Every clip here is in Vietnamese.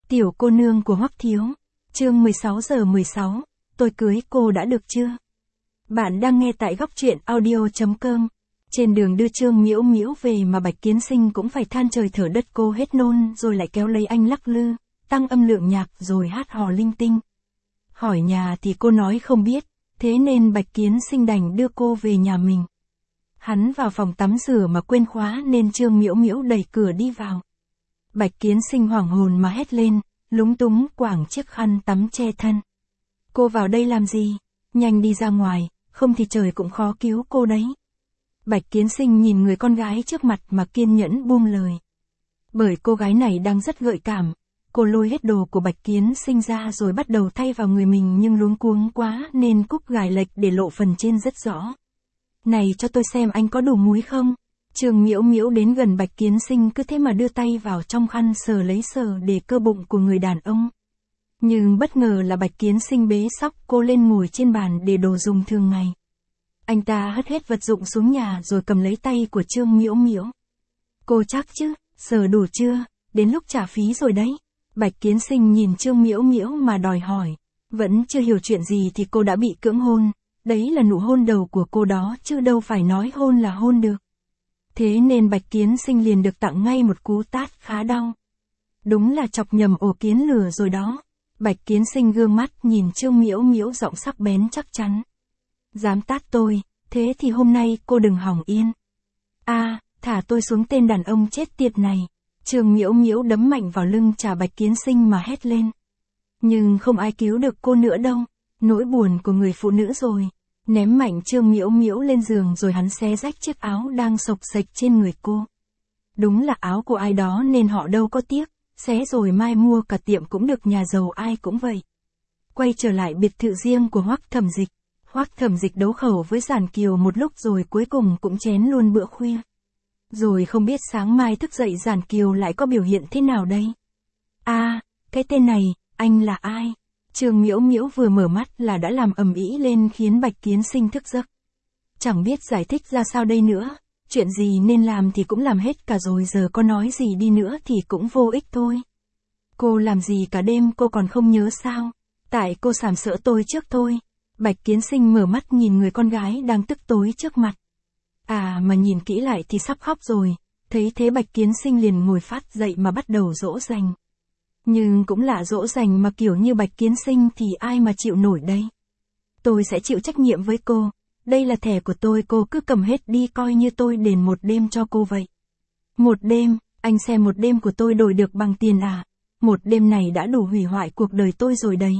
Tiểu cô nương của Hoắc Thiếu. Chương 16:16, tôi cưới cô đã được chưa? Bạn đang nghe tại góc truyện audio.com. Trên đường đưa Trương Miễu Miễu về mà Bạch Kiến Sinh cũng phải than trời thở đất, cô hết nôn rồi lại kéo lấy anh lắc lư, tăng âm lượng nhạc rồi hát hò linh tinh. Hỏi nhà thì cô nói không biết, thế nên Bạch Kiến Sinh đành đưa cô về nhà mình. Hắn vào phòng tắm rửa mà quên khóa nên Trương Miễu Miễu đẩy cửa đi vào. Bạch Kiến Sinh hoảng hồn mà hét lên, lúng túng quảng chiếc khăn tắm che thân. Cô vào đây làm gì? Nhanh đi ra ngoài, không thì trời cũng khó cứu cô đấy. Bạch Kiến Sinh nhìn người con gái trước mặt mà kiên nhẫn buông lời. Bởi cô gái này đang rất gợi cảm, cô lôi hết đồ của Bạch Kiến Sinh ra rồi bắt đầu thay vào người mình nhưng luống cuống quá nên cúc gài lệch để lộ phần trên rất rõ. Này cho tôi xem anh có đủ múi không? Trương Miễu Miễu đến gần Bạch Kiến Sinh cứ thế mà đưa tay vào trong khăn sờ để cơ bụng của người đàn ông. Nhưng bất ngờ là Bạch Kiến Sinh bế xóc cô lên ngồi trên bàn để đồ dùng thường ngày. Anh ta hất hết vật dụng xuống nhà rồi cầm lấy tay của Trương Miễu Miễu. Cô chắc chứ, sờ đủ chưa, đến lúc trả phí rồi đấy. Bạch Kiến Sinh nhìn Trương Miễu Miễu mà đòi hỏi. Vẫn chưa hiểu chuyện gì thì cô đã bị cưỡng hôn. Đấy là nụ hôn đầu của cô đó chứ đâu phải nói hôn là hôn được. Thế nên Bạch Kiến Sinh liền được tặng ngay một cú tát khá đau. Đúng là chọc nhầm ổ kiến lửa rồi đó. Bạch Kiến Sinh gương mắt nhìn Trương Miễu Miễu giọng sắc bén chắc chắn. Dám tát tôi, thế thì hôm nay cô đừng hỏng yên. Thả tôi xuống tên đàn ông chết tiệt này. Trương Miễu Miễu đấm mạnh vào lưng chà Bạch Kiến Sinh mà hét lên. Nhưng không ai cứu được cô nữa đâu. Nỗi buồn của người phụ nữ rồi. Ném mạnh Trương Miễu Miễu lên giường rồi hắn xé rách chiếc áo đang xộc xệch trên người cô. Đúng là áo của ai đó nên họ đâu có tiếc, xé rồi mai mua cả tiệm cũng được, nhà giàu ai cũng vậy. Quay trở lại biệt thự riêng của Hoắc Thẩm Dịch. Hoắc Thẩm Dịch đấu khẩu với Giản Kiều một lúc rồi cuối cùng cũng chén luôn bữa khuya. Rồi không biết sáng mai thức dậy Giản Kiều lại có biểu hiện thế nào đây? Cái tên này, anh là ai? Trương Miễu Miễu vừa mở mắt là đã làm ầm ĩ lên khiến Bạch Kiến Sinh thức giấc. Chẳng biết giải thích ra sao đây nữa, chuyện gì nên làm thì cũng làm hết cả rồi, giờ có nói gì đi nữa thì cũng vô ích thôi. Cô làm gì cả đêm cô còn không nhớ sao? Tại cô sàm sỡ tôi trước thôi. Bạch Kiến Sinh mở mắt nhìn người con gái đang tức tối trước mặt. Mà nhìn kỹ lại thì sắp khóc rồi, thấy thế Bạch Kiến Sinh liền ngồi phát dậy mà bắt đầu dỗ dành. Nhưng cũng là dỗ dành mà kiểu như Bạch Kiến Sinh thì ai mà chịu nổi đây. Tôi sẽ chịu trách nhiệm với cô, đây là thẻ của tôi, cô cứ cầm hết đi coi như tôi đền một đêm cho cô vậy. Một đêm, anh xem một đêm của tôi đổi được bằng tiền à? Một đêm này đã đủ hủy hoại cuộc đời tôi rồi đấy.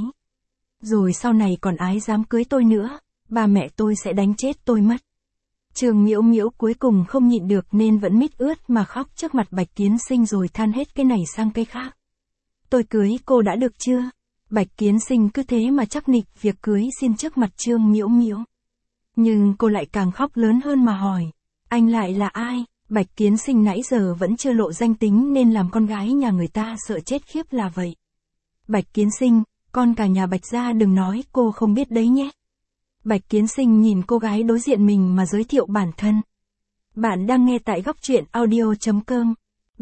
Rồi sau này còn ai dám cưới tôi nữa, ba mẹ tôi sẽ đánh chết tôi mất. Trương Miễu Miễu cuối cùng không nhịn được nên vẫn mít ướt mà khóc trước mặt Bạch Kiến Sinh rồi than hết cái này sang cái khác. Tôi cưới cô đã được chưa? Bạch Kiến Sinh cứ thế mà chắc nịch việc cưới xin trước mặt Trương Miễu Miễu. Nhưng cô lại càng khóc lớn hơn mà hỏi. Anh lại là ai? Bạch Kiến Sinh nãy giờ vẫn chưa lộ danh tính nên làm con gái nhà người ta sợ chết khiếp là vậy. Bạch Kiến Sinh, con cả nhà Bạch gia đừng nói cô không biết đấy nhé. Bạch Kiến Sinh nhìn cô gái đối diện mình mà giới thiệu bản thân. Bạn đang nghe tại góc truyện audio.com.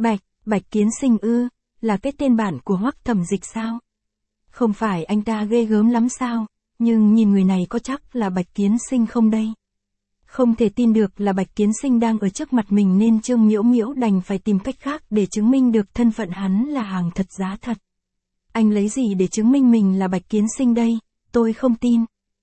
Bạch Kiến Sinh là cái tên bản của Hoắc Thẩm Dịch sao? Không phải anh ta ghê gớm lắm sao? Nhưng nhìn người này có chắc là Bạch Kiến Sinh không đây? Không thể tin được là Bạch Kiến Sinh đang ở trước mặt mình nên Trương Miễu Miễu đành phải tìm cách khác để chứng minh được thân phận hắn là hàng thật giá thật. Anh lấy gì để chứng minh mình là Bạch Kiến Sinh đây? Tôi không tin.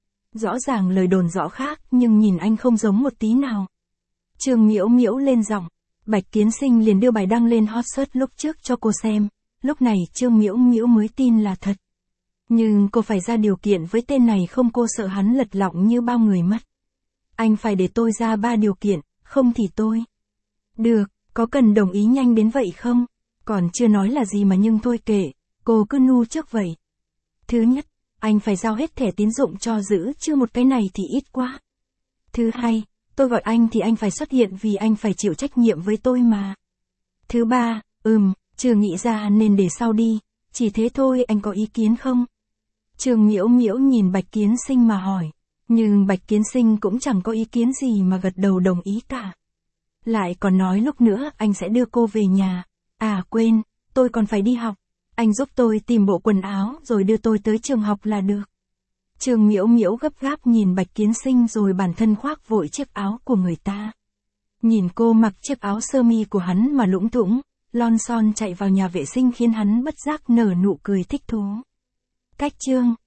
Rõ ràng lời đồn rõ khác nhưng nhìn anh không giống một tí nào. Trương Miễu Miễu lên giọng. Bạch Kiến Sinh liền đưa bài đăng lên hot search lúc trước cho cô xem. Lúc này Trương Miễu Miễu mới tin là thật. Nhưng cô phải ra điều kiện với tên này không, cô sợ hắn lật lọng như bao người mất. Anh phải để tôi ra 3 điều kiện, không thì tôi. Được, có cần đồng ý nhanh đến vậy không? Còn chưa nói là gì mà nhưng thôi kệ, cô cứ nu trước vậy. Thứ nhất, anh phải giao hết thẻ tín dụng cho giữ chứ một cái này thì ít quá. Thứ hai, tôi gọi anh thì anh phải xuất hiện vì anh phải chịu trách nhiệm với tôi mà. Thứ ba, chưa nghĩ ra nên để sau đi, chỉ thế thôi, anh có ý kiến không? Trương Miễu Miễu nhìn Bạch Kiến Sinh mà hỏi, nhưng Bạch Kiến Sinh cũng chẳng có ý kiến gì mà gật đầu đồng ý cả. Lại còn nói lúc nữa anh sẽ đưa cô về nhà. Quên, tôi còn phải đi học. Anh giúp tôi tìm bộ quần áo rồi đưa tôi tới trường học là được. Trương Miễu Miễu gấp gáp nhìn Bạch Kiến Sinh rồi bản thân khoác vội chiếc áo của người ta. Nhìn cô mặc chiếc áo sơ mi của hắn mà lũng thủng, lon son chạy vào nhà vệ sinh khiến hắn bất giác nở nụ cười thích thú. Cách chương